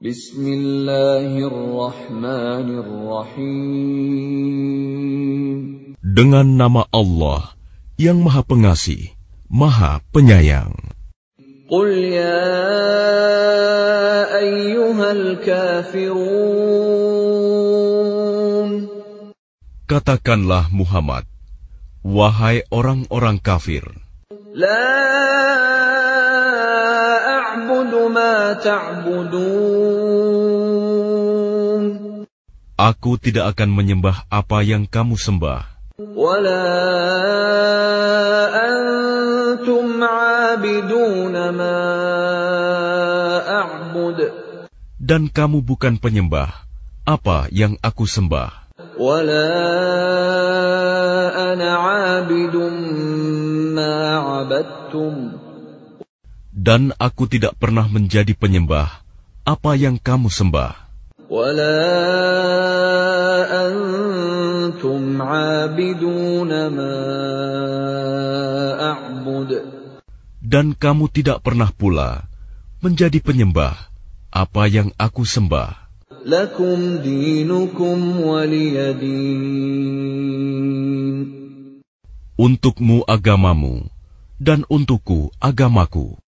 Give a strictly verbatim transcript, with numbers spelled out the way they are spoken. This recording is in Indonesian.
Bismillahirrahmanirrahim. Dengan nama Allah yang Maha Pengasih, Maha Penyayang. Qul ya ayyuhal kafirun. Katakanlah Muhammad, wahai orang-orang kafir. La a'budu ma ta'budun. Aku tidak akan menyembah apa yang kamu sembah. Wa la antum 'abiduna ma a'bud. Dan kamu bukan penyembah apa yang aku sembah. Wa la ana 'abidun ma 'abadtum. Dan aku tidak pernah menjadi penyembah apa yang kamu sembah. وَلَا أَنْتُمْ عَابِدُونَ مَا أَعْبُدُ. Dan kamu tidak pernah pula menjadi penyembah apa yang aku sembah. لَكُمْ دِينُكُمْ وَلِيَ دِينِ. Untukmu agamamu, dan untukku agamaku.